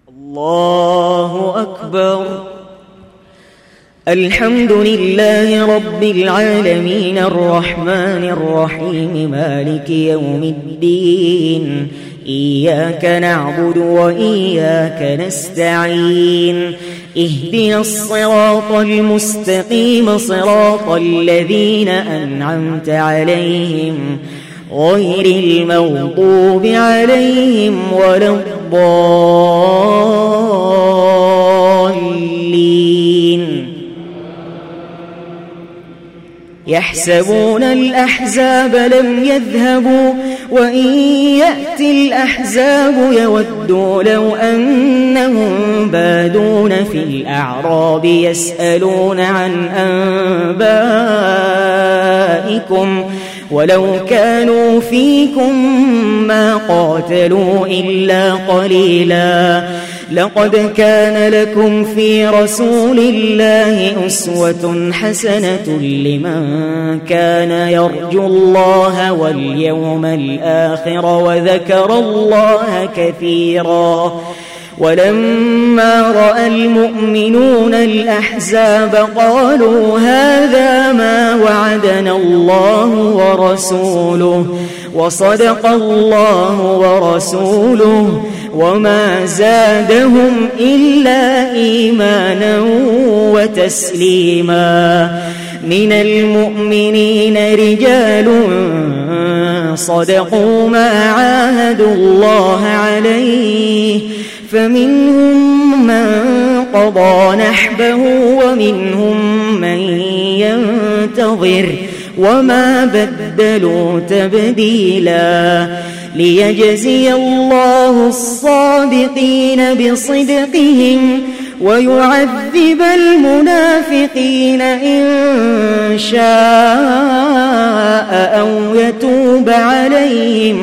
الله أكبر. الحمد لله رب العالمين الرحمن الرحيم مالك يوم الدين. إياك نعبد وإياك نستعين. اهدنا الصراط المستقيم صراط الذين أنعمت عليهم غير المغضوب عليهم ولا الضالين. يحسبون الأحزاب لم يذهبوا وإن يأتي الأحزاب يودوا لو أنهم بادون في الأعراب يسألون عن أنبائكم ولو كانوا فيكم ما قاتلوا إلا قليلا. لقد كان لكم في رسول الله أسوة حسنة لمن كان يرجو الله واليوم الآخر وذكر الله كثيرا. ولما رأى المؤمنون الأحزاب قالوا هذا ما وعدنا الله ورسوله وصدق الله ورسوله وما زادهم إلا إيمانا وتسليما. من المؤمنين رجال صدقوا ما عاهدوا الله عليه فمنهم من قضى نحبه ومنهم من ينتظر وما بدلوا تبديلا. ليجزي الله الصادقين بصدقهم ويعذب المنافقين إن شاء أو يتوب عليهم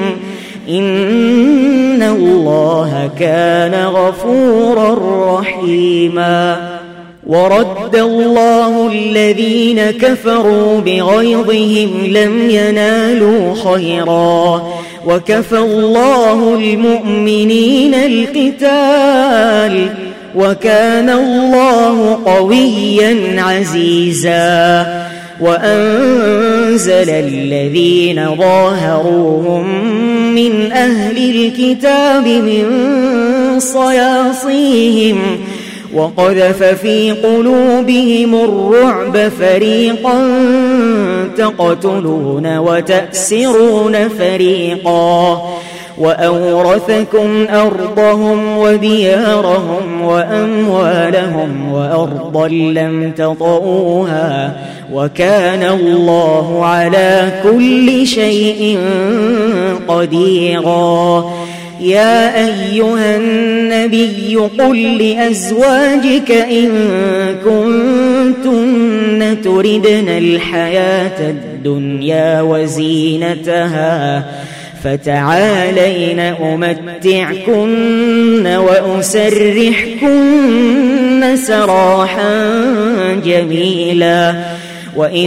إن الله كان غفورا رحيما. ورد الله الذين كفروا بغيظهم لم ينالوا خيرا وكفى الله المؤمنين القتال وكان الله قويا عزيزا. وأنزل الذين ظاهروهم من أهل الكتاب من صياصيهم وقذف في قلوبهم الرعب فريقا تقتلون وتأسرون فريقا. وأورثكم أرضهم وديارهم وأموالهم وأرضا لم تطئوها وكان الله على كل شيء قديرا. يا أيها النبي قل لأزواجك إن كنتن تردن الحياة الدنيا وزينتها فتعالين أمتعكن وأسرحكن سراحا جميلا. وإن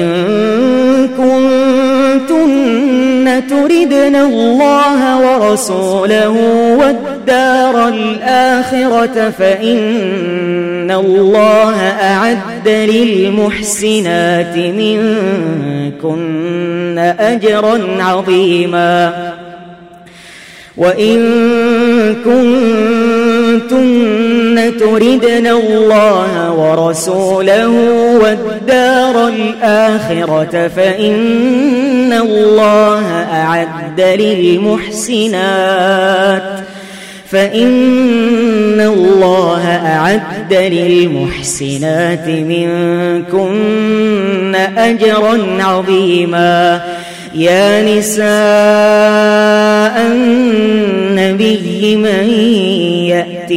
كنتن تردن الله ورسوله والدار الآخرة فإن الله أعد للمحسنات منكن أجرا عظيما. وإن كنتن تردن الله ورسوله والدار الآخرة فإن الله أعد للمحسنات منكن أجرا عظيما. يا نساء النبي من يأت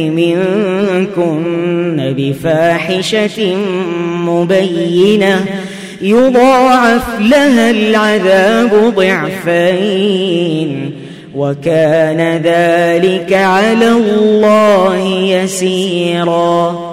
منكن بفاحشة مبينة يضاعف لها العذاب ضعفين وكان ذلك على الله يسيرا.